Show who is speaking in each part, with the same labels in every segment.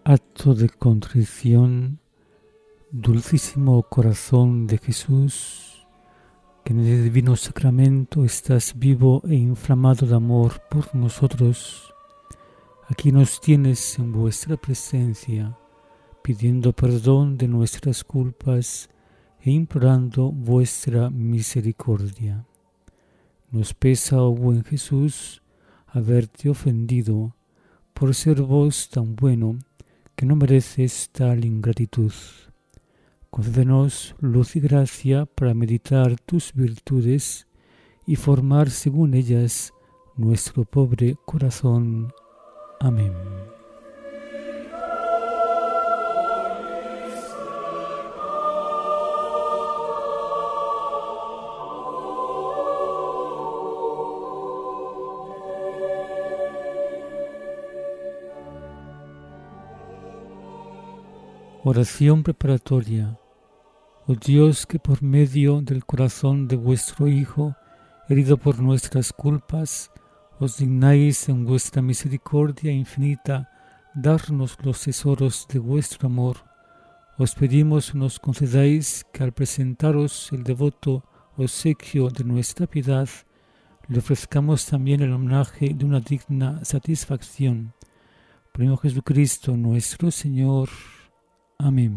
Speaker 1: Acto de contrición, dulcísimo corazón de Jesús, que en el divino sacramento estás vivo e inflamado de amor por nosotros. Aquí nos tienes en vuestra presencia, pidiendo perdón de nuestras culpas e implorando vuestra misericordia. Nos pesa, oh buen Jesús, haberte ofendido por ser vos tan bueno que no mereces tal ingratitud. Concédenos luz y gracia para meditar tus virtudes y formar según ellas nuestro pobre corazón. Amén. Oración preparatoria. Oh Dios, que por medio del corazón de vuestro Hijo, herido por nuestras culpas, os dignáis en vuestra misericordia infinita darnos los tesoros de vuestro amor, os pedimos nos concedáis que al presentaros el devoto obsequio de nuestra piedad, le ofrezcamos también el homenaje de una digna satisfacción. Por Jesucristo nuestro Señor. Amén.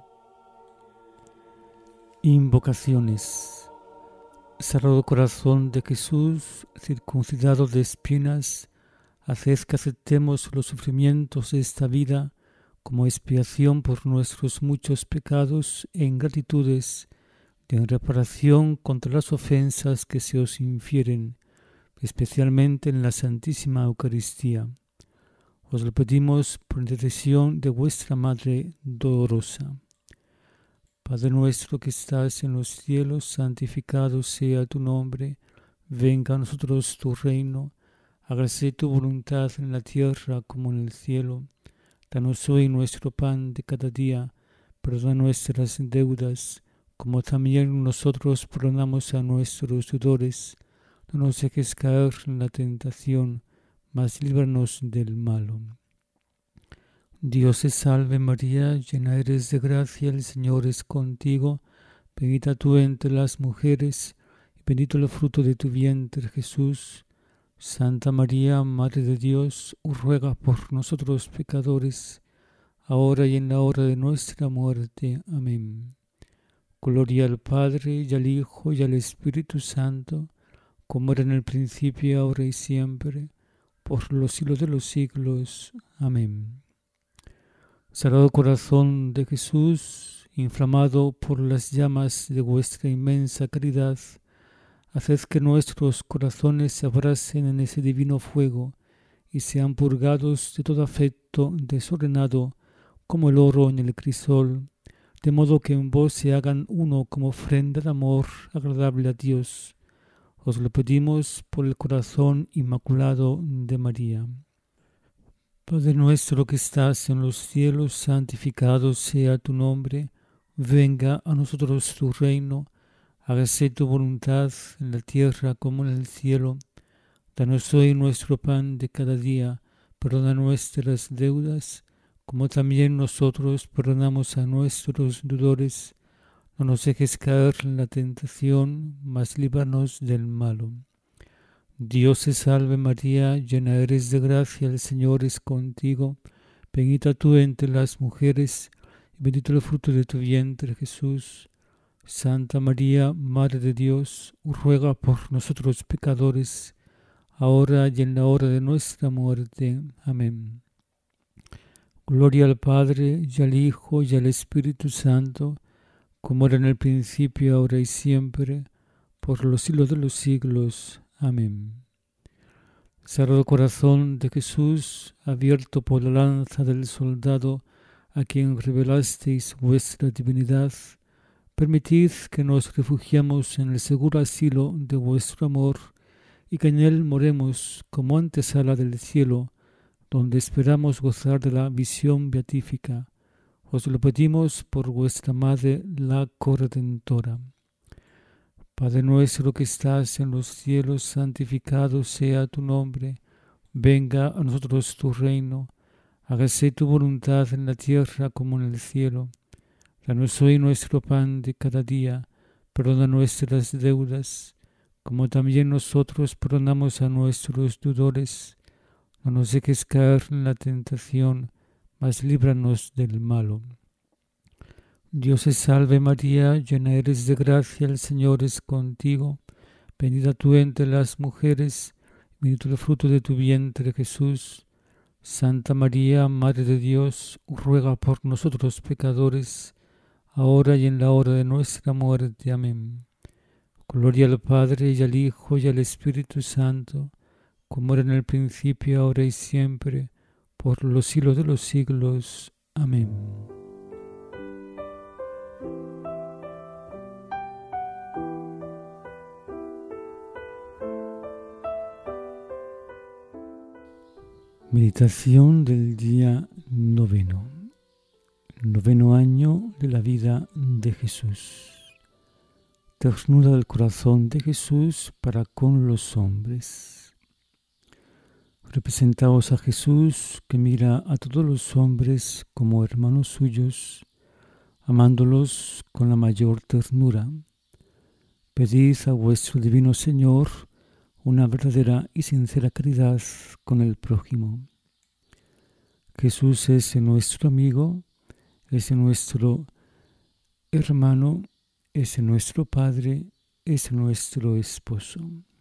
Speaker 1: Invocaciones. Sagrado Corazón de Jesús, circuncidado de espinas, haced que aceptemos los sufrimientos de esta vida como expiación por nuestros muchos pecados e ingratitudes, en reparación contra las ofensas que se os infieren, especialmente en la Santísima Eucaristía. Os lo pedimos por intercesión de vuestra Madre dolorosa. Padre nuestro que estás en los cielos, santificado sea tu nombre. Venga a nosotros tu reino. Hágase tu voluntad en la tierra como en el cielo. Danos hoy nuestro pan de cada día. Perdona nuestras deudas, como también nosotros perdonamos a nuestros deudores. No nos dejes caer en la tentación, mas líbranos del malo. Dios te salve María, llena eres de gracia, el Señor es contigo, bendita tú entre las mujeres, y bendito el fruto de tu vientre Jesús. Santa María, Madre de Dios, ruega por nosotros pecadores, ahora y en la hora de nuestra muerte. Amén. Gloria al Padre, y al Hijo, y al Espíritu Santo, como era en el principio, ahora y siempre, por los siglos de los siglos. Amén. Sagrado Corazón de Jesús, inflamado por las llamas de vuestra inmensa caridad, haced que nuestros corazones se abracen en ese divino fuego y sean purgados de todo afecto desordenado como el oro en el crisol, de modo que en vos se hagan uno como ofrenda de amor agradable a Dios. Os lo pedimos por el corazón inmaculado de María. Padre nuestro que estás en los cielos, santificado sea tu nombre. Venga a nosotros tu reino. Hágase tu voluntad en la tierra como en el cielo. Danos hoy nuestro pan de cada día. Perdona nuestras deudas, como también nosotros perdonamos a nuestros deudores. No nos dejes caer en la tentación, mas líbranos del malo. Dios te salve María, llena eres de gracia, el Señor es contigo. Bendita tú entre las mujeres, y bendito el fruto de tu vientre Jesús. Santa María, Madre de Dios, ruega por nosotros pecadores, ahora y en la hora de nuestra muerte. Amén. Gloria al Padre, y al Hijo, y al Espíritu Santo, como era en el principio, ahora y siempre, por los siglos de los siglos. Amén. Sagrado Corazón de Jesús, abierto por la lanza del soldado a quien revelasteis vuestra divinidad, permitid que nos refugiemos en el seguro asilo de vuestro amor y que en él moremos como antesala del cielo, donde esperamos gozar de la visión beatífica. Os lo pedimos por vuestra Madre, la Corredentora. Padre nuestro que estás en los cielos, santificado sea tu nombre. Venga a nosotros tu reino. Hágase tu voluntad en la tierra como en el cielo. Danos hoy nuestro pan de cada día. Perdona nuestras deudas, como también nosotros perdonamos a nuestros deudores. No nos dejes caer en la tentación, mas líbranos del malo. Dios te salve María, llena eres de gracia, el Señor es contigo. Bendita tú entre las mujeres, bendito el fruto de tu vientre Jesús. Santa María, Madre de Dios, ruega por nosotros pecadores, ahora y en la hora de nuestra muerte. Amén. Gloria al Padre, y al Hijo, y al Espíritu Santo, como era en el principio, ahora y siempre, por los siglos de los siglos. Amén. Meditación del día 9. 9 año de la vida de Jesús. Ternura del corazón de Jesús para con los hombres. Representaos a Jesús que mira a todos los hombres como hermanos suyos, amándolos con la mayor ternura. Pedid a vuestro divino Señor una verdadera y sincera caridad con el prójimo. Jesús es nuestro amigo, es nuestro hermano, es nuestro Padre, es nuestro esposo.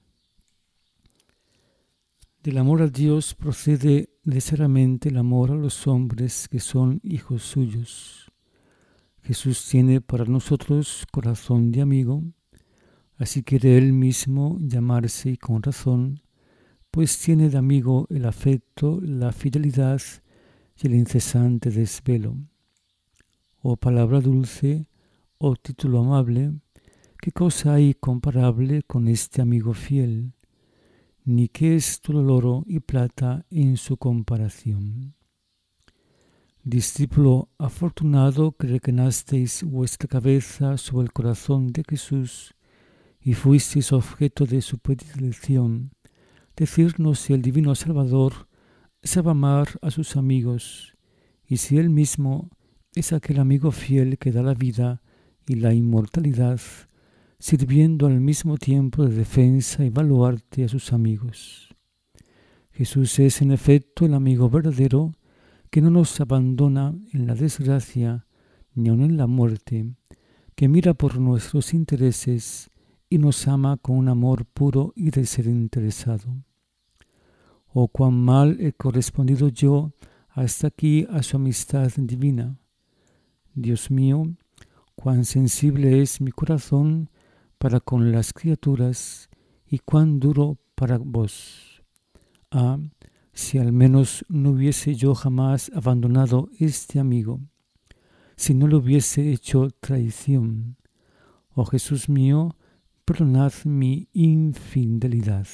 Speaker 1: Del amor a Dios procede necesariamente el amor a los hombres que son hijos suyos. Jesús tiene para nosotros corazón de amigo, así quiere Él mismo llamarse y con razón, pues tiene de amigo el afecto, la fidelidad y el incesante desvelo. Oh palabra dulce, oh título amable, ¿qué cosa hay comparable con este amigo fiel? Ni qué es todo el oro y plata en su comparación. Discípulo afortunado que reclinasteis vuestra cabeza sobre el corazón de Jesús y fuisteis objeto de su predilección, decirnos si el divino Salvador sabe amar a sus amigos y si Él mismo es aquel amigo fiel que da la vida y la inmortalidad, sirviendo al mismo tiempo de defensa y baluarte a sus amigos. Jesús es en efecto el amigo verdadero que no nos abandona en la desgracia ni aun en la muerte, que mira por nuestros intereses y nos ama con un amor puro y desinteresado. Oh, cuán mal he correspondido yo hasta aquí a su amistad divina. Dios mío, cuán sensible es mi corazón para con las criaturas y cuán duro para vos. Ah, si al menos no hubiese yo jamás abandonado este amigo, si no le hubiese hecho traición. Oh Jesús mío, perdonad mi infidelidad.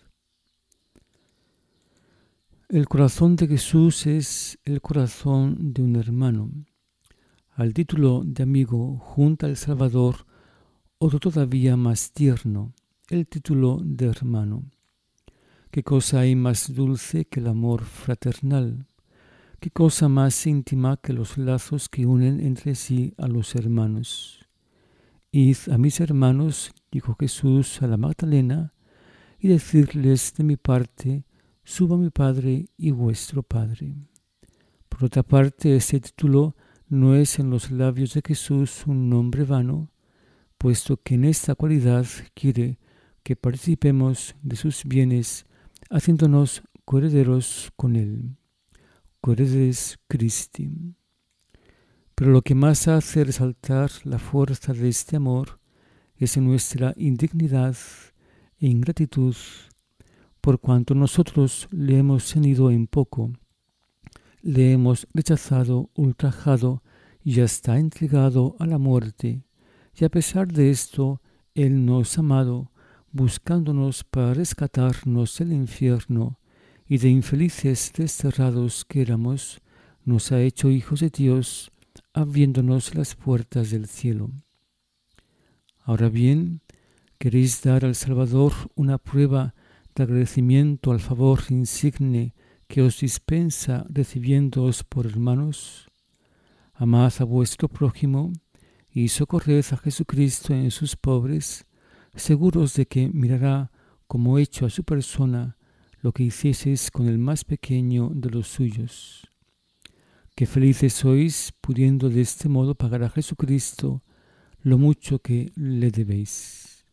Speaker 1: El corazón de Jesús es el corazón de un hermano. Al título de amigo junta al Salvador otro todavía más tierno, el título de hermano. ¿Qué cosa hay más dulce que el amor fraternal? ¿Qué cosa más íntima que los lazos que unen entre sí a los hermanos? Id a mis hermanos, dijo Jesús a la Magdalena, y decirles de mi parte, suba mi Padre y vuestro Padre. Por otra parte, este título no es en los labios de Jesús un nombre vano, puesto que en esta cualidad quiere que participemos de sus bienes, haciéndonos coherederos con Él. Coheredes Christi. Pero lo que más hace resaltar la fuerza de este amor es nuestra indignidad e ingratitud, por cuanto nosotros le hemos tenido en poco, le hemos rechazado, ultrajado y hasta entregado a la muerte, y a pesar de esto, Él nos ha amado, buscándonos para rescatarnos del infierno, y de infelices desterrados que éramos, nos ha hecho hijos de Dios, abriéndonos las puertas del cielo. Ahora bien, ¿queréis dar al Salvador una prueba de agradecimiento al favor insigne que os dispensa recibiéndoos por hermanos? Amad a vuestro prójimo y socorred a Jesucristo en sus pobres, seguros de que mirará como hecho a su persona lo que hicieseis con el más pequeño de los suyos. Qué felices sois pudiendo de este modo pagar a Jesucristo lo mucho que le debéis.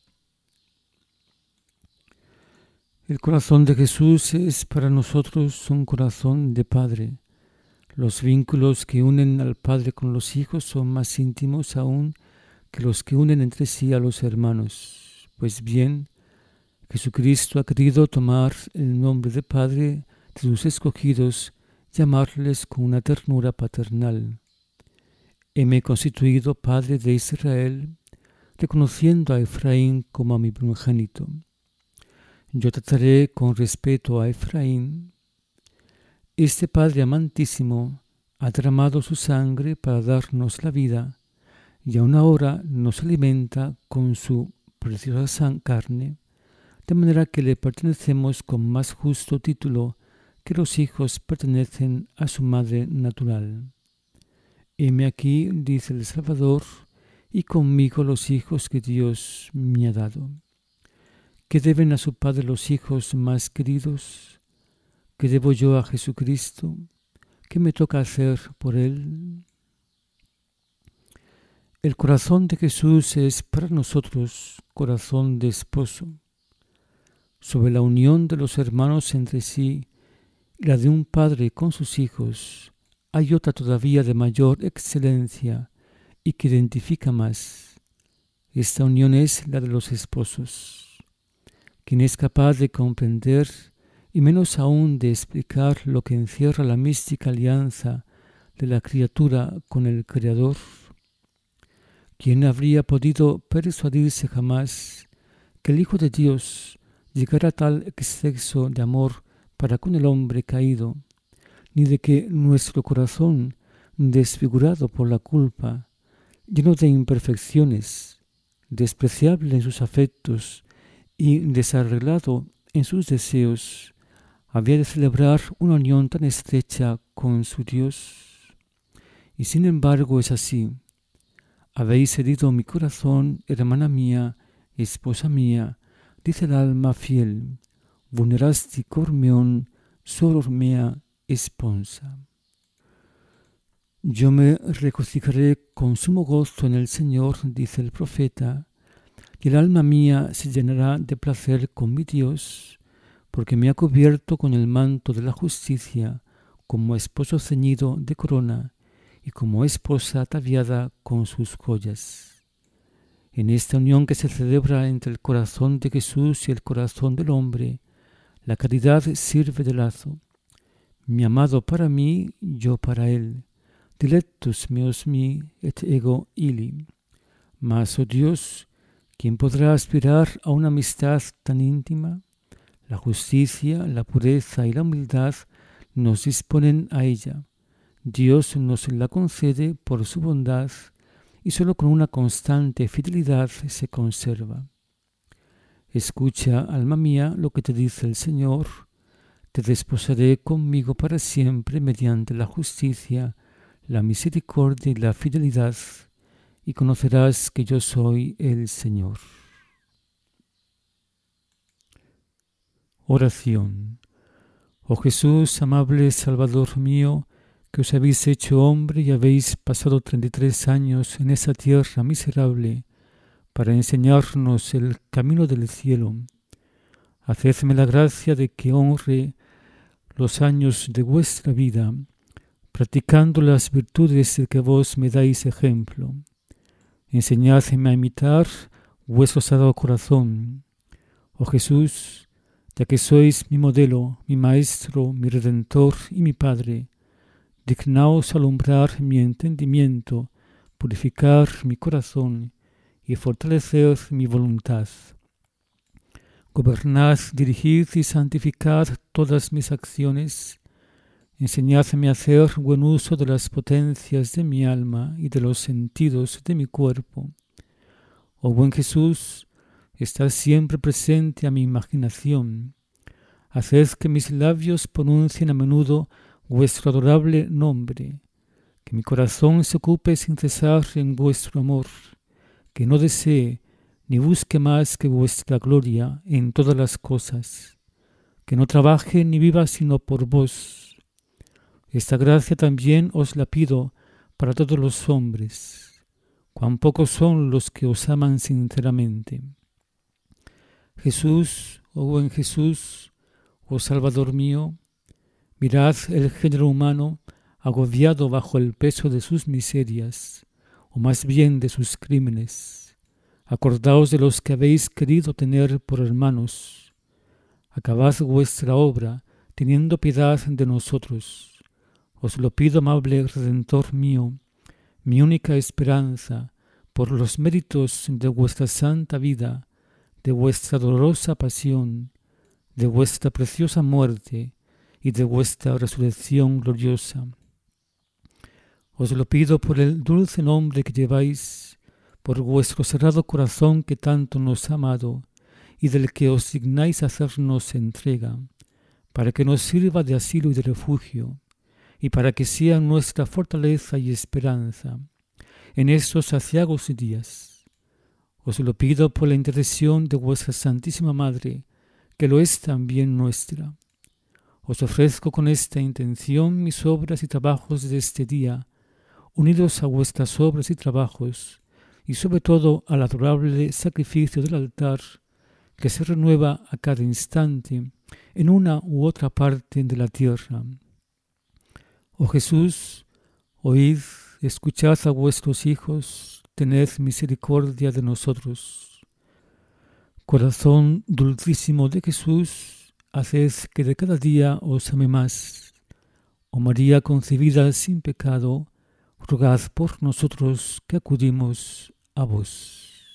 Speaker 1: El corazón de Jesús es para nosotros un corazón de Padre. Los vínculos que unen al Padre con los hijos son más íntimos aún que los que unen entre sí a los hermanos. Pues bien, Jesucristo ha querido tomar el nombre de Padre de sus escogidos, llamarles con una ternura paternal. Heme constituido Padre de Israel, reconociendo a Efraín como a mi primogénito. Yo trataré con respeto a Efraín. Este Padre amantísimo ha derramado su sangre para darnos la vida, y aún ahora nos alimenta con su preciosa carne, de manera que le pertenecemos con más justo título que los hijos pertenecen a su madre natural. Heme aquí, dice el Salvador, y conmigo los hijos que Dios me ha dado. ¿Qué deben a su Padre los hijos más queridos? ¿Qué debo yo a Jesucristo? ¿Qué me toca hacer por Él? El corazón de Jesús es para nosotros corazón de esposo. Sobre la unión de los hermanos entre sí y la de un padre con sus hijos, hay otra todavía de mayor excelencia y que identifica más. Esta unión es la de los esposos. Quien es capaz de comprender y menos aún de explicar lo que encierra la mística alianza de la criatura con el Creador. ¿Quién habría podido persuadirse jamás que el Hijo de Dios llegara a tal exceso de amor para con el hombre caído, ni de que nuestro corazón, desfigurado por la culpa, lleno de imperfecciones, despreciable en sus afectos y desarreglado en sus deseos, había de celebrar una unión tan estrecha con su Dios? Y sin embargo es así. Habéis herido mi corazón, hermana mía, esposa mía, dice el alma fiel, vulnerasti cor meum, soror mea esponsa. Yo me regocijaré con sumo gozo en el Señor, dice el profeta, y el alma mía se llenará de placer con mi Dios, porque me ha cubierto con el manto de la justicia, como esposo ceñido de corona, y como esposa ataviada con sus joyas. En esta unión que se celebra entre el corazón de Jesús y el corazón del hombre, la caridad sirve de lazo. Mi amado para mí, yo para él. Dilectus meos mi et ego illi. Mas, oh Dios, ¿quién podrá aspirar a una amistad tan íntima? La justicia, la pureza y la humildad nos disponen a ella. Dios nos la concede por su bondad y solo con una constante fidelidad se conserva. Escucha, alma mía, lo que te dice el Señor. Te desposaré conmigo para siempre mediante la justicia, la misericordia y la fidelidad, y conocerás que yo soy el Señor. Oración. Oh Jesús, amable Salvador mío, que os habéis hecho hombre y habéis pasado 33 años en esa tierra miserable para enseñarnos el camino del cielo. Hacedme la gracia de que honre los años de vuestra vida, practicando las virtudes de que vos me dais ejemplo. Enseñadme a imitar vuestro sagrado corazón. Oh Jesús, ya que sois mi modelo, mi maestro, mi redentor y mi Padre, dignaos alumbrar mi entendimiento, purificar mi corazón y fortalecer mi voluntad. Gobernad, dirigid y santificad todas mis acciones. Enseñadme a hacer buen uso de las potencias de mi alma y de los sentidos de mi cuerpo. Oh buen Jesús, estad siempre presente a mi imaginación. haced que mis labios pronuncien a menudo vuestro adorable nombre, que mi corazón se ocupe sin cesar en vuestro amor, que no desee ni busque más que vuestra gloria en todas las cosas, que no trabaje ni viva sino por vos. Esta gracia también os la pido para todos los hombres, cuán pocos son los que os aman sinceramente. Jesús, oh buen Jesús, oh Salvador mío, mirad el género humano agobiado bajo el peso de sus miserias, o más bien de sus crímenes. Acordaos de los que habéis querido tener por hermanos. Acabad vuestra obra, teniendo piedad de nosotros. Os lo pido, amable Redentor mío, mi única esperanza, por los méritos de vuestra santa vida, de vuestra dolorosa pasión, de vuestra preciosa muerte y de vuestra resurrección gloriosa. Os lo pido por el dulce nombre que lleváis, por vuestro cerrado corazón que tanto nos ha amado y del que os dignáis hacernos entrega, para que nos sirva de asilo y de refugio, y para que sea nuestra fortaleza y esperanza en estos aciagos días. Os lo pido por la intercesión de vuestra Santísima Madre, que lo es también nuestra. Os ofrezco con esta intención mis obras y trabajos de este día, unidos a vuestras obras y trabajos, y sobre todo al adorable sacrificio del altar, que se renueva a cada instante en una u otra parte de la tierra. Oh Jesús, oíd, escuchad a vuestros hijos, tened misericordia de nosotros. Corazón dulcísimo de Jesús, haced que de cada día os ame más. Oh María concebida sin pecado, rogad por nosotros que acudimos a vos.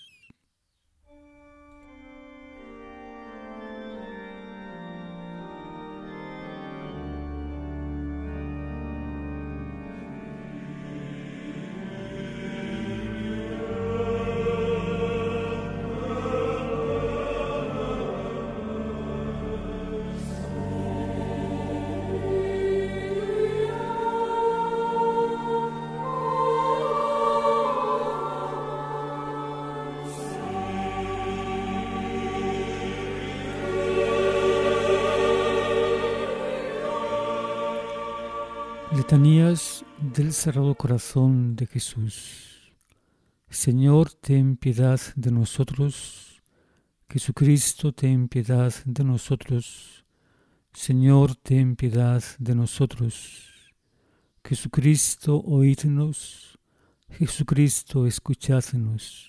Speaker 1: Letanías del Sagrado Corazón de Jesús. Señor, ten piedad de nosotros. Jesucristo, ten piedad de nosotros. Señor, ten piedad de nosotros. Jesucristo, oídnos. Jesucristo, escuchadnos.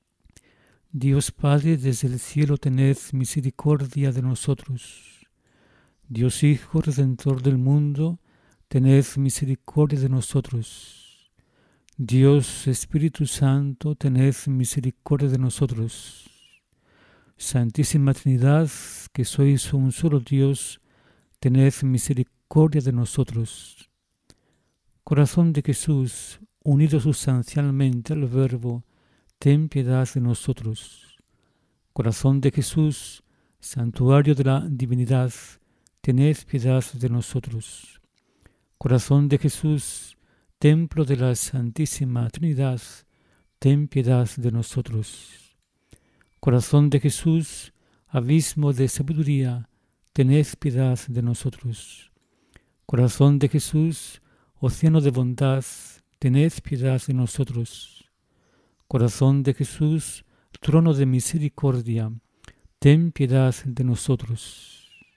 Speaker 1: Dios Padre, desde el cielo tened misericordia de nosotros. Dios Hijo, Redentor del mundo, tened misericordia de nosotros. Dios Espíritu Santo, tened misericordia de nosotros. Santísima Trinidad, que sois un solo Dios, tened misericordia de nosotros. Corazón de Jesús, unido sustancialmente al Verbo, ten piedad de nosotros. Corazón de Jesús, santuario de la divinidad, tened piedad de nosotros. Corazón de Jesús, templo de la Santísima Trinidad, ten piedad de nosotros. Corazón de Jesús, abismo de sabiduría, tened piedad de nosotros. Corazón de Jesús, océano de bondad, tened piedad de nosotros. Corazón de Jesús, trono de misericordia, ten piedad de nosotros.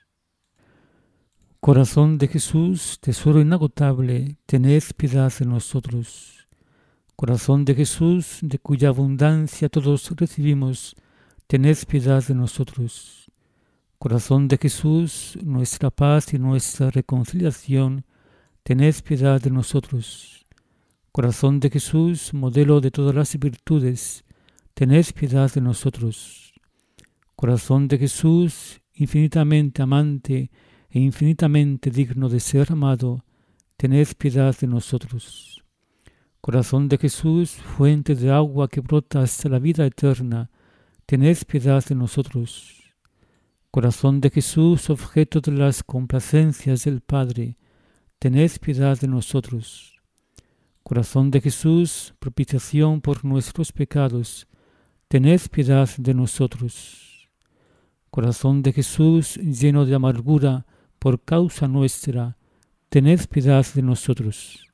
Speaker 1: Corazón de Jesús, tesoro inagotable, tened piedad de nosotros. Corazón de Jesús, de cuya abundancia todos recibimos, tened piedad de nosotros. Corazón de Jesús, nuestra paz y nuestra reconciliación, tened piedad de nosotros. Corazón de Jesús, modelo de todas las virtudes, tened piedad de nosotros. Corazón de Jesús, infinitamente amante e infinitamente digno de ser amado, tened piedad de nosotros. Corazón de Jesús, fuente de agua que brota hasta la vida eterna, tened piedad de nosotros. Corazón de Jesús, objeto de las complacencias del Padre, tened piedad de nosotros. Corazón de Jesús, propiciación por nuestros pecados, tened piedad de nosotros. Corazón de Jesús, lleno de amargura por causa nuestra, tened piedad de nosotros.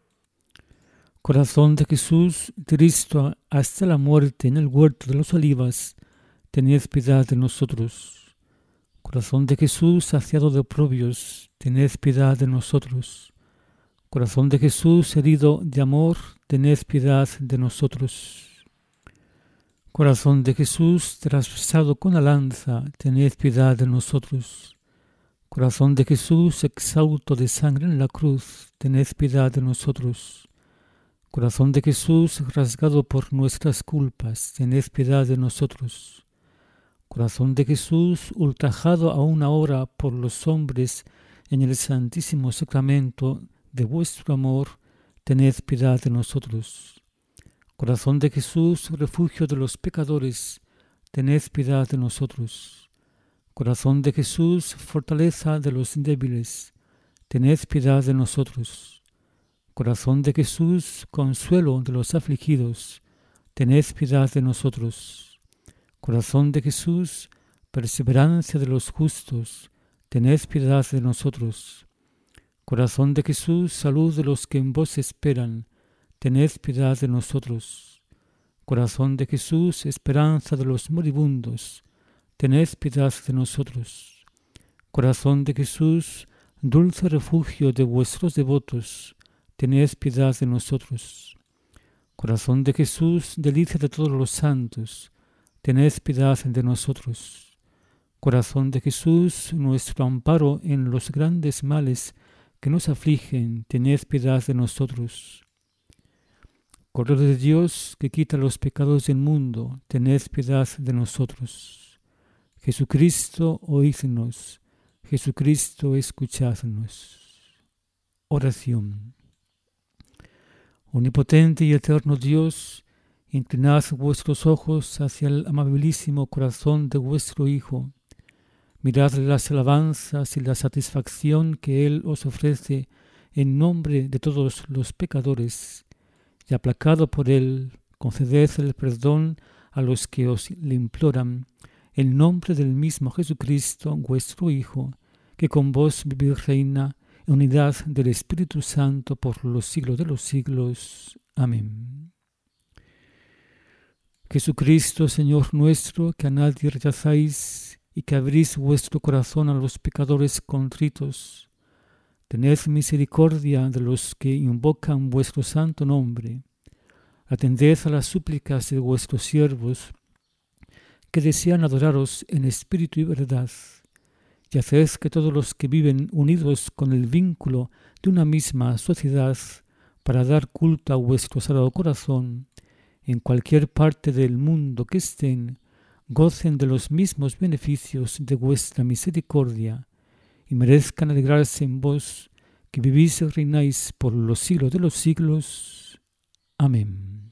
Speaker 1: Corazón de Jesús, triste hasta la muerte en el huerto de los olivas, tened piedad de nosotros. Corazón de Jesús, saciado de oprobios, tened piedad de nosotros. Corazón de Jesús, herido de amor, tened piedad de nosotros. Corazón de Jesús, traspasado con la lanza, tened piedad de nosotros. Corazón de Jesús, exhausto de sangre en la cruz, tened piedad de nosotros. Corazón de Jesús, rasgado por nuestras culpas, tened piedad de nosotros. Corazón de Jesús, ultrajado aún ahora por los hombres en el santísimo sacramento de vuestro amor, tened piedad de nosotros. Corazón de Jesús, refugio de los pecadores, tened piedad de nosotros. Corazón de Jesús, fortaleza de los débiles, tened piedad de nosotros. Corazón de Jesús, consuelo de los afligidos, tened piedad de nosotros. Corazón de Jesús, perseverancia de los justos, tened piedad de nosotros. Corazón de Jesús, salud de los que en vos esperan, tened piedad de nosotros. Corazón de Jesús, esperanza de los moribundos, tened piedad de nosotros. Corazón de Jesús, dulce refugio de vuestros devotos, tened piedad de nosotros. Corazón de Jesús, delicia de todos los santos, tened piedad de nosotros. Corazón de Jesús, nuestro amparo en los grandes males que nos afligen, tened piedad de nosotros. Cordero de Dios, que quita los pecados del mundo, tened piedad de nosotros. Jesucristo, oídnos. Jesucristo, escuchadnos. Oración. Omnipotente y eterno Dios, inclinad vuestros ojos hacia el amabilísimo corazón de vuestro Hijo. Mirad las alabanzas y la satisfacción que Él os ofrece en nombre de todos los pecadores, y aplacado por Él, conceded el perdón a los que os le imploran, en nombre del mismo Jesucristo, vuestro Hijo, que con vos vive y reina, en unidad del Espíritu Santo por los siglos de los siglos. Amén. Jesucristo, Señor nuestro, que a nadie rechazáis y que abrís vuestro corazón a los pecadores contritos, tened misericordia de los que invocan vuestro santo nombre. Atended a las súplicas de vuestros siervos, que desean adoraros en espíritu y verdad, y haced que todos los que viven unidos con el vínculo de una misma sociedad para dar culto a vuestro sagrado corazón, en cualquier parte del mundo que estén, gocen de los mismos beneficios de vuestra misericordia y merezcan alegrarse en vos, que vivís y reináis por los siglos de los siglos. Amén.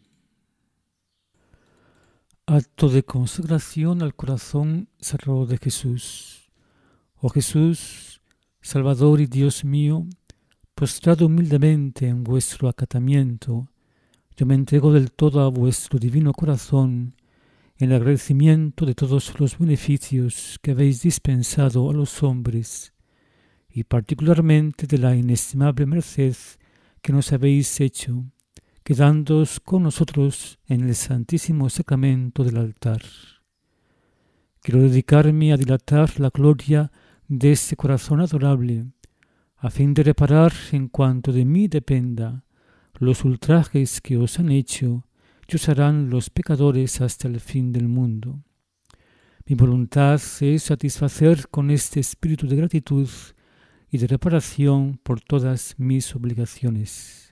Speaker 1: Acto de consagración al corazón sagrado de Jesús. Oh Jesús, Salvador y Dios mío, postrado humildemente en vuestro acatamiento, yo me entrego del todo a vuestro divino corazón, en agradecimiento de todos los beneficios que habéis dispensado a los hombres, y particularmente de la inestimable merced que nos habéis hecho, quedándoos con nosotros en el santísimo sacramento del altar. Quiero dedicarme a dilatar la gloria de este corazón adorable, a fin de reparar en cuanto de mí dependa los ultrajes que os han hecho y os harán los pecadores hasta el fin del mundo. Mi voluntad es satisfacer con este espíritu de gratitud y de reparación por todas mis obligaciones.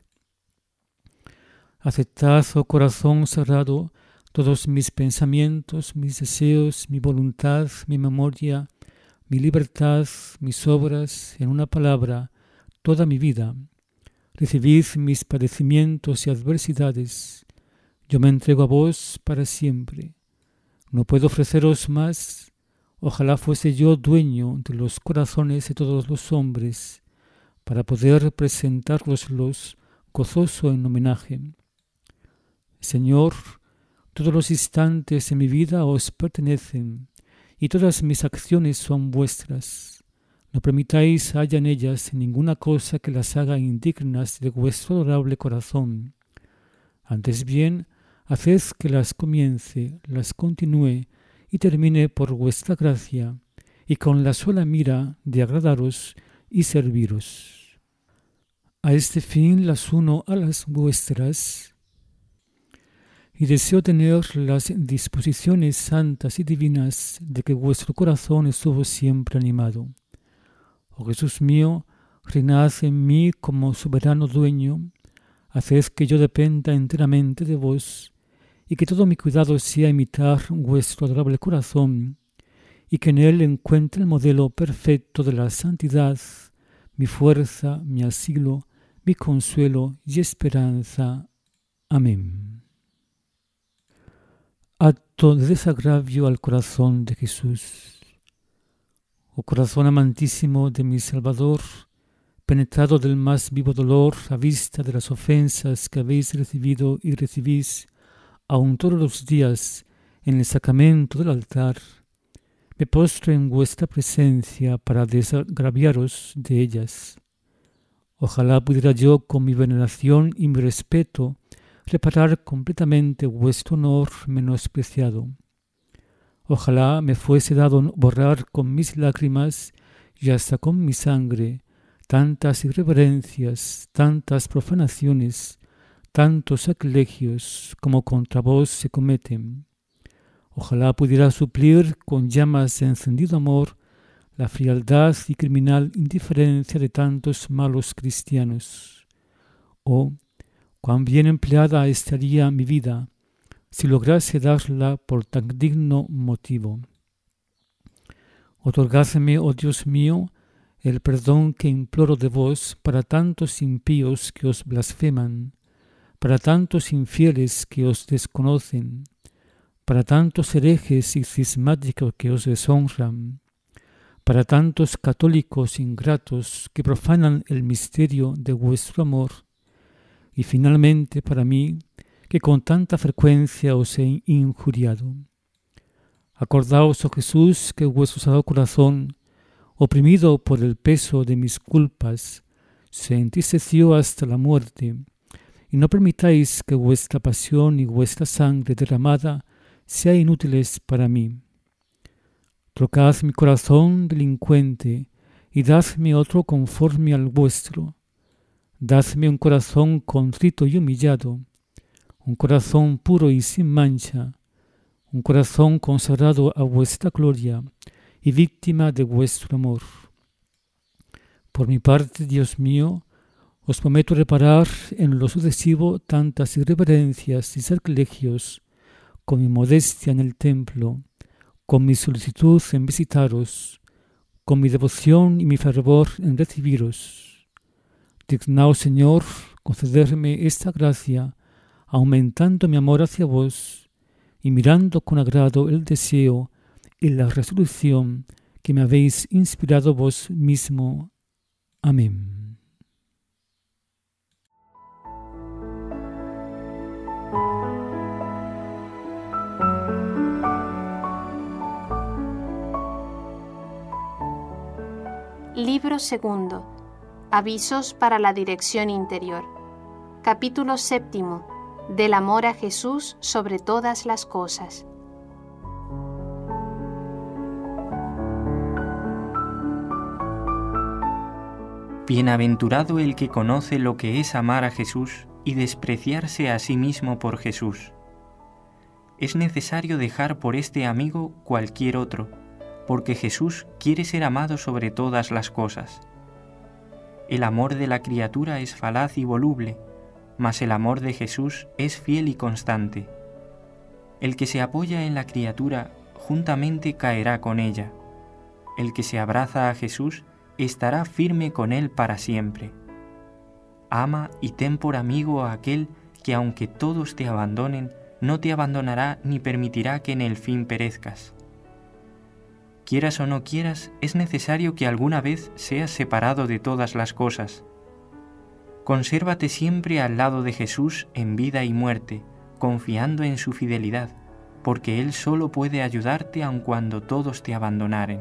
Speaker 1: Aceptad, oh corazón sagrado, todos mis pensamientos, mis deseos, mi voluntad, mi memoria, mi libertad, mis obras, en una palabra, toda mi vida. Recibid mis padecimientos y adversidades. Yo me entrego a vos para siempre. No puedo ofreceros más. Ojalá fuese yo dueño de los corazones de todos los hombres, para poder presentároslos gozoso en homenaje. Señor, todos los instantes de mi vida os pertenecen, y todas mis acciones son vuestras. No permitáis haya en ellas ninguna cosa que las haga indignas de vuestro adorable corazón. Antes bien, haced que las comience, las continúe y termine por vuestra gracia, y con la sola mira de agradaros y serviros. A este fin las uno a las vuestras, y deseo tener las disposiciones santas y divinas de que vuestro corazón estuvo siempre animado. Oh Jesús mío, reinad en mí como soberano dueño, haced que yo dependa enteramente de vos, y que todo mi cuidado sea imitar vuestro adorable corazón, y que en él encuentre el modelo perfecto de la santidad, mi fuerza, mi asilo, mi consuelo y esperanza. Amén. Acto de desagravio al corazón de Jesús. Oh corazón amantísimo de mi Salvador, penetrado del más vivo dolor a vista de las ofensas que habéis recibido y recibís aun todos los días en el sacramento del altar, me postro en vuestra presencia para desagraviaros de ellas. Ojalá pudiera yo con mi veneración y mi respeto reparar completamente vuestro honor menospreciado. Ojalá me fuese dado borrar con mis lágrimas y hasta con mi sangre tantas irreverencias, tantas profanaciones, tantos sacrilegios como contra vos se cometen. Ojalá pudiera suplir con llamas de encendido amor la frialdad y criminal indiferencia de tantos malos cristianos. Oh, cuán bien empleada estaría mi vida si lograse darla por tan digno motivo. Otorgadme, oh Dios mío, el perdón que imploro de vos para tantos impíos que os blasfeman, para tantos infieles que os desconocen, para tantos herejes y cismáticos que os deshonran, para tantos católicos ingratos que profanan el misterio de vuestro amor, y finalmente para mí, que con tanta frecuencia os he injuriado. Acordaos, oh Jesús, que vuestro sagrado corazón, oprimido por el peso de mis culpas, se entristeció hasta la muerte, y no permitáis que vuestra pasión y vuestra sangre derramada sean inútiles para mí. Trocad mi corazón delincuente y dadme otro conforme al vuestro. Dadme un corazón contrito y humillado, un corazón puro y sin mancha, un corazón consagrado a vuestra gloria y víctima de vuestro amor. Por mi parte, Dios mío, os prometo reparar en lo sucesivo tantas irreverencias y sacrilegios con mi modestia en el templo, con mi solicitud en visitaros, con mi devoción y mi fervor en recibiros. Dignaos, Señor, concederme esta gracia, aumentando mi amor hacia vos y mirando con agrado el deseo y la resolución que me habéis inspirado vos mismo. Amén.
Speaker 2: Libro segundo. Avisos para la dirección interior. Capítulo séptimo. Del amor a Jesús sobre todas las cosas.
Speaker 3: Bienaventurado el que conoce lo que es amar a Jesús y despreciarse a sí mismo por Jesús. Es necesario dejar por este amigo cualquier otro, porque Jesús quiere ser amado sobre todas las cosas. El amor de la criatura es falaz y voluble, mas el amor de Jesús es fiel y constante. El que se apoya en la criatura juntamente caerá con ella. El que se abraza a Jesús estará firme con él para siempre. Ama y ten por amigo a aquel que aunque todos te abandonen, no te abandonará ni permitirá que en el fin perezcas. Quieras o no quieras, es necesario que alguna vez seas separado de todas las cosas. Consérvate siempre al lado de Jesús en vida y muerte, confiando en su fidelidad, porque Él solo puede ayudarte aun cuando todos te abandonaren.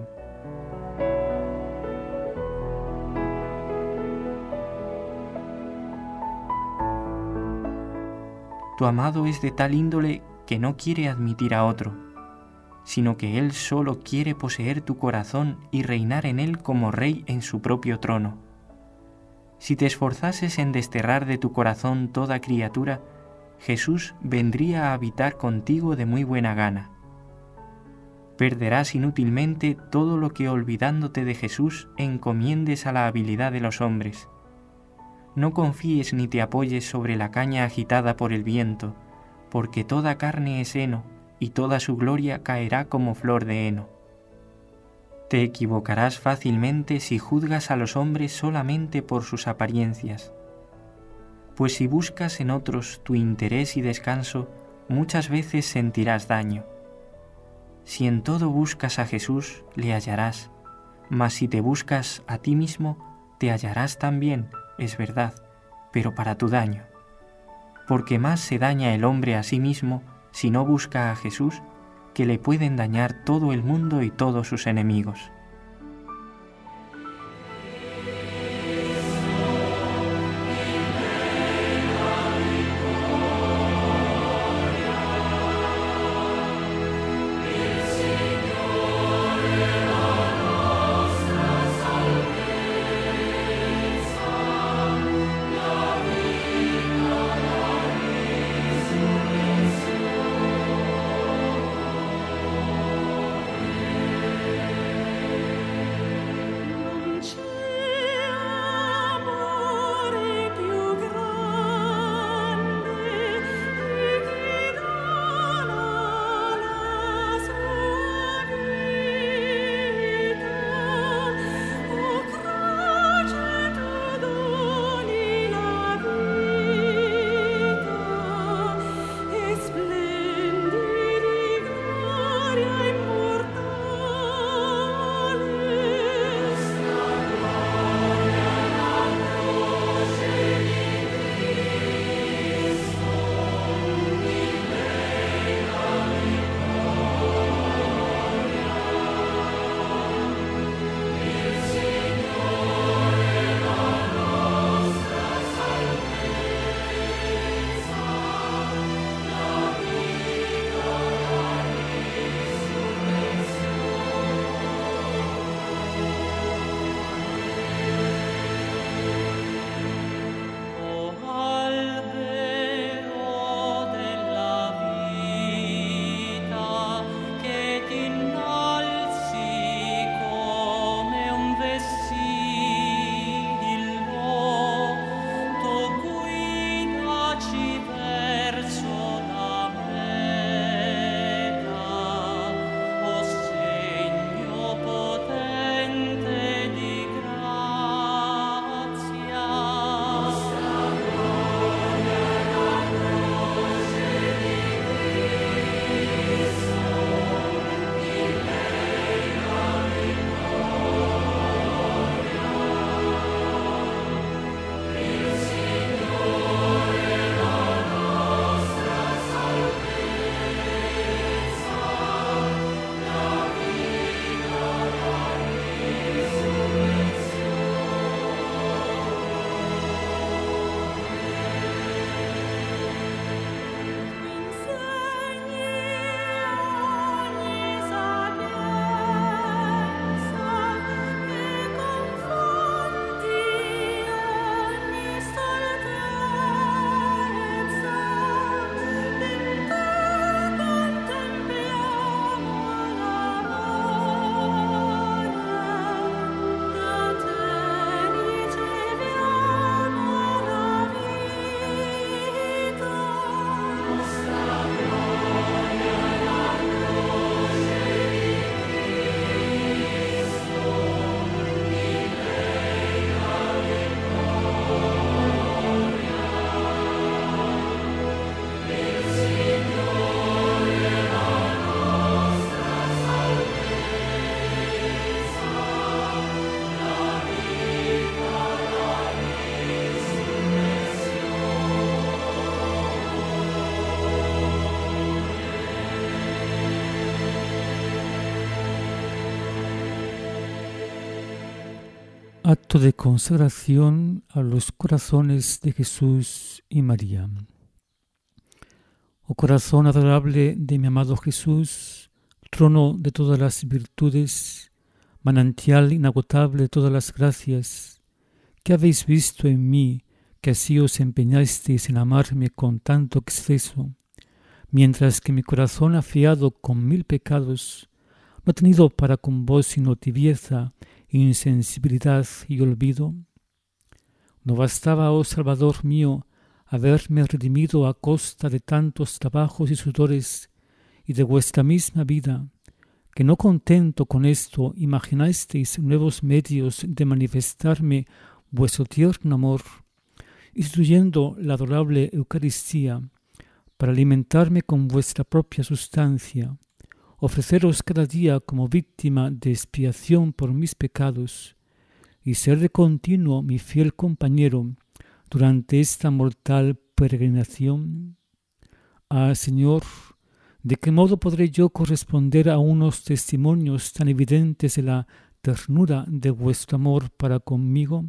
Speaker 3: Tu amado es de tal índole que no quiere admitir a otro, sino que Él solo quiere poseer tu corazón y reinar en él como rey en su propio trono. Si te esforzases en desterrar de tu corazón toda criatura, Jesús vendría a habitar contigo de muy buena gana. Perderás inútilmente todo lo que olvidándote de Jesús encomiendes a la habilidad de los hombres. No confíes ni te apoyes sobre la caña agitada por el viento, porque toda carne es heno, y toda su gloria caerá como flor de heno. Te equivocarás fácilmente si juzgas a los hombres solamente por sus apariencias. Pues si buscas en otros tu interés y descanso, muchas veces sentirás daño. Si en todo buscas a Jesús, le hallarás, mas si te buscas a ti mismo, te hallarás también, es verdad, pero para tu daño. Porque más se daña el hombre a sí mismo si no busca a Jesús, que le pueden dañar todo el mundo y todos sus enemigos.
Speaker 1: Acto de consagración a los corazones de Jesús y María. Oh corazón adorable de mi amado Jesús, trono de todas las virtudes, manantial inagotable de todas las gracias, ¿qué habéis visto en mí que así os empeñasteis en amarme con tanto exceso, mientras que mi corazón afiado con 1000 pecados no ha tenido para con vos sino tibieza, insensibilidad y olvido? ¿No bastaba, oh Salvador mío, haberme redimido a costa de tantos trabajos y sudores y de vuestra misma vida, que no contento con esto imaginasteis nuevos medios de manifestarme vuestro tierno amor, instituyendo la adorable Eucaristía para alimentarme con vuestra propia sustancia, ofreceros cada día como víctima de expiación por mis pecados y ser de continuo mi fiel compañero durante esta mortal peregrinación? Ah, Señor, ¿de qué modo podré yo corresponder a unos testimonios tan evidentes de la ternura de vuestro amor para conmigo?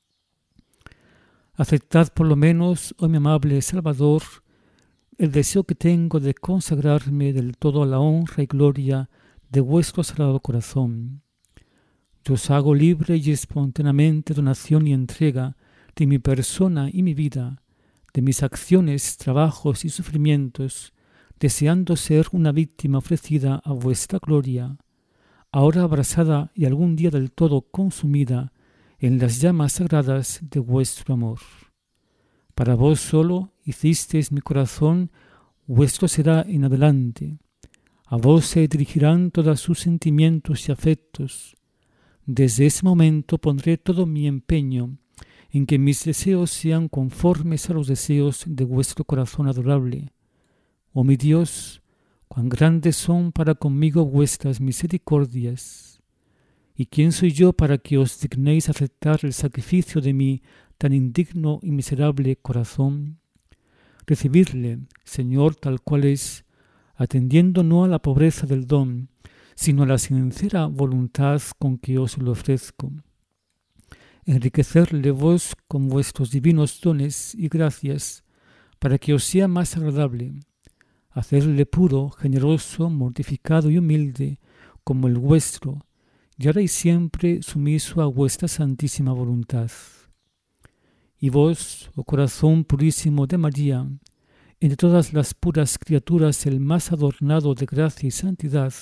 Speaker 1: Aceptad por lo menos, oh mi amable Salvador, el deseo que tengo de consagrarme del todo a la honra y gloria de vuestro sagrado corazón. Yo os hago libre y espontáneamente donación y entrega de mi persona y mi vida, de mis acciones, trabajos y sufrimientos, deseando ser una víctima ofrecida a vuestra gloria, ahora abrasada y algún día del todo consumida en las llamas sagradas de vuestro amor. Para vos solo hicisteis mi corazón, vuestro será en adelante. A vos se dirigirán todos sus sentimientos y afectos. Desde ese momento pondré todo mi empeño en que mis deseos sean conformes a los deseos de vuestro corazón adorable. Oh mi Dios, cuán grandes son para conmigo vuestras misericordias. ¿Y quién soy yo para que os dignéis aceptar el sacrificio de mi tan indigno y miserable corazón? Recibidle, Señor, tal cual es, atendiendo no a la pobreza del don, sino a la sincera voluntad con que os lo ofrezco. Enriquecerle vos con vuestros divinos dones y gracias, para que os sea más agradable. Hacerle puro, generoso, mortificado y humilde, como el vuestro, y ahora y siempre sumiso a vuestra santísima voluntad. Y vos, oh corazón purísimo de María, entre todas las puras criaturas el más adornado de gracia y santidad,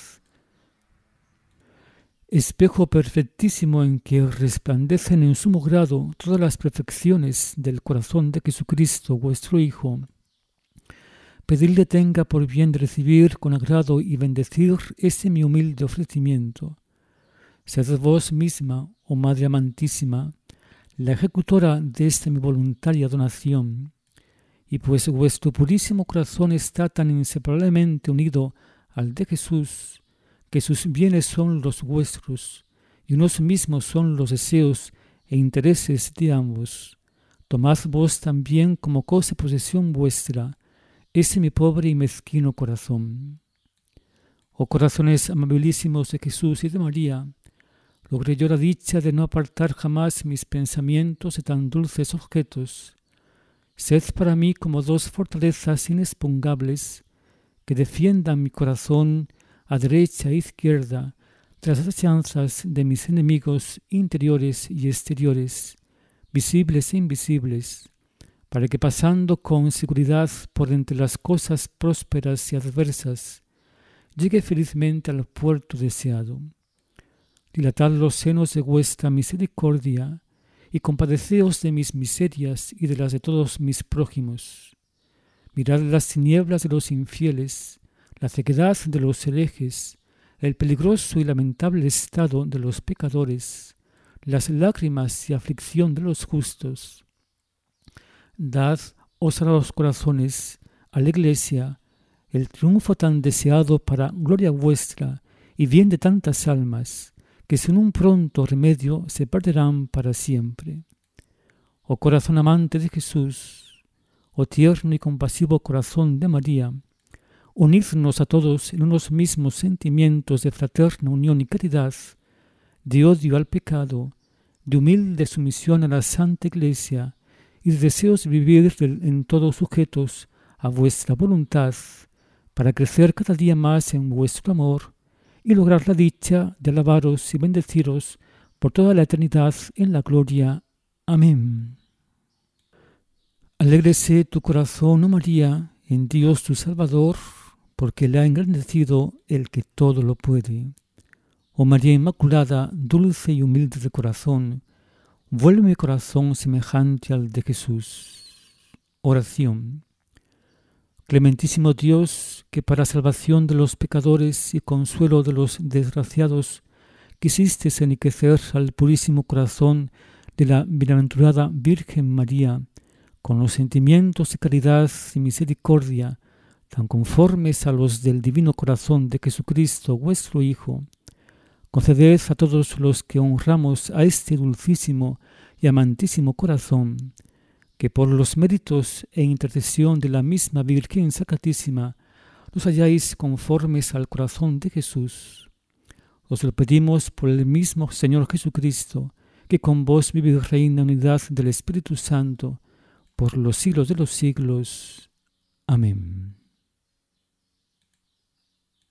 Speaker 1: espejo perfectísimo en que resplandecen en sumo grado todas las perfecciones del corazón de Jesucristo, vuestro Hijo, pedidle tenga por bien de recibir con agrado y bendecir ese mi humilde ofrecimiento. Sed vos misma, oh Madre amantísima, la ejecutora de esta mi voluntaria donación, y pues vuestro purísimo corazón está tan inseparablemente unido al de Jesús, que sus bienes son los vuestros, y unos mismos son los deseos e intereses de ambos, tomad vos también como cosa y posesión vuestra ese mi pobre y mezquino corazón. Oh corazones amabilísimos de Jesús y de María, logré yo la dicha de no apartar jamás mis pensamientos de tan dulces objetos. Sed para mí como dos fortalezas inexpugnables que defiendan mi corazón a derecha e izquierda tras las acechanzas de mis enemigos interiores y exteriores, visibles e invisibles, para que pasando con seguridad por entre las cosas prósperas y adversas, llegue felizmente al puerto deseado. Dilatad los senos de vuestra misericordia y compadeceos de mis miserias y de las de todos mis prójimos. Mirad las tinieblas de los infieles, la ceguedad de los herejes, el peligroso y lamentable estado de los pecadores, las lágrimas y aflicción de los justos. Dad, oh sagrados corazones, a la Iglesia el triunfo tan deseado para gloria vuestra y bien de tantas almas, que sin un pronto remedio se perderán para siempre. Oh corazón amante de Jesús, oh tierno y compasivo corazón de María, unidnos a todos en unos mismos sentimientos de fraterna unión y caridad, de odio al pecado, de humilde sumisión a la Santa Iglesia y de deseos de vivir en todos sujetos a vuestra voluntad, para crecer cada día más en vuestro amor y lograr la dicha de alabaros y bendeciros por toda la eternidad en la gloria. Amén. Alégrese tu corazón, oh María, en Dios tu Salvador, porque le ha engrandecido el que todo lo puede. Oh María Inmaculada, dulce y humilde de corazón, vuelve mi corazón semejante al de Jesús. Oración. Clementísimo Dios, que para salvación de los pecadores y consuelo de los desgraciados, quisiste enriquecer al purísimo corazón de la bienaventurada Virgen María, con los sentimientos de caridad y misericordia, tan conformes a los del divino corazón de Jesucristo, vuestro Hijo, conceded a todos los que honramos a este dulcísimo y amantísimo corazón, que por los méritos e intercesión de la misma Virgen Sacratísima nos halláis conformes al corazón de Jesús. Os lo pedimos por el mismo Señor Jesucristo, que con vos vive y reina en unidad del Espíritu Santo, por los siglos de los siglos. Amén.